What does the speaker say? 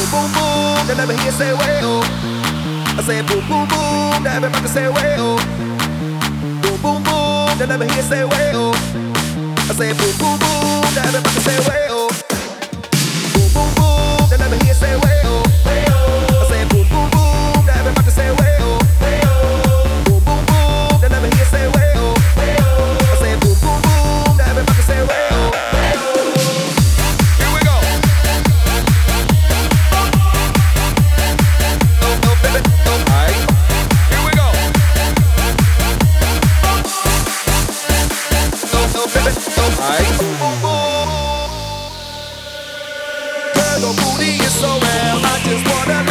boom, boom. Then let me hear you say, way, oh. I say, boom, boom, boom. Now everybody say, way, oh. Boom, boom, boom. Then let me hear you say, way, oh. I say, boom, boom, boom. Now everybody say, way, oh. Boom, boom, boom. Then let me hear you say, way, oh. I say, boom, boom, boom. Now everybody say, way, oh. Boom, boom, boom. Then let me hear you say, way, oh. I say, boom, boom, boom. Now everybody say, way, oh. Here we go. Oh, baby. Oh, aight. Here we go. Oh, baby. Oh, aight. Girl, your booty is so rare. I just wanna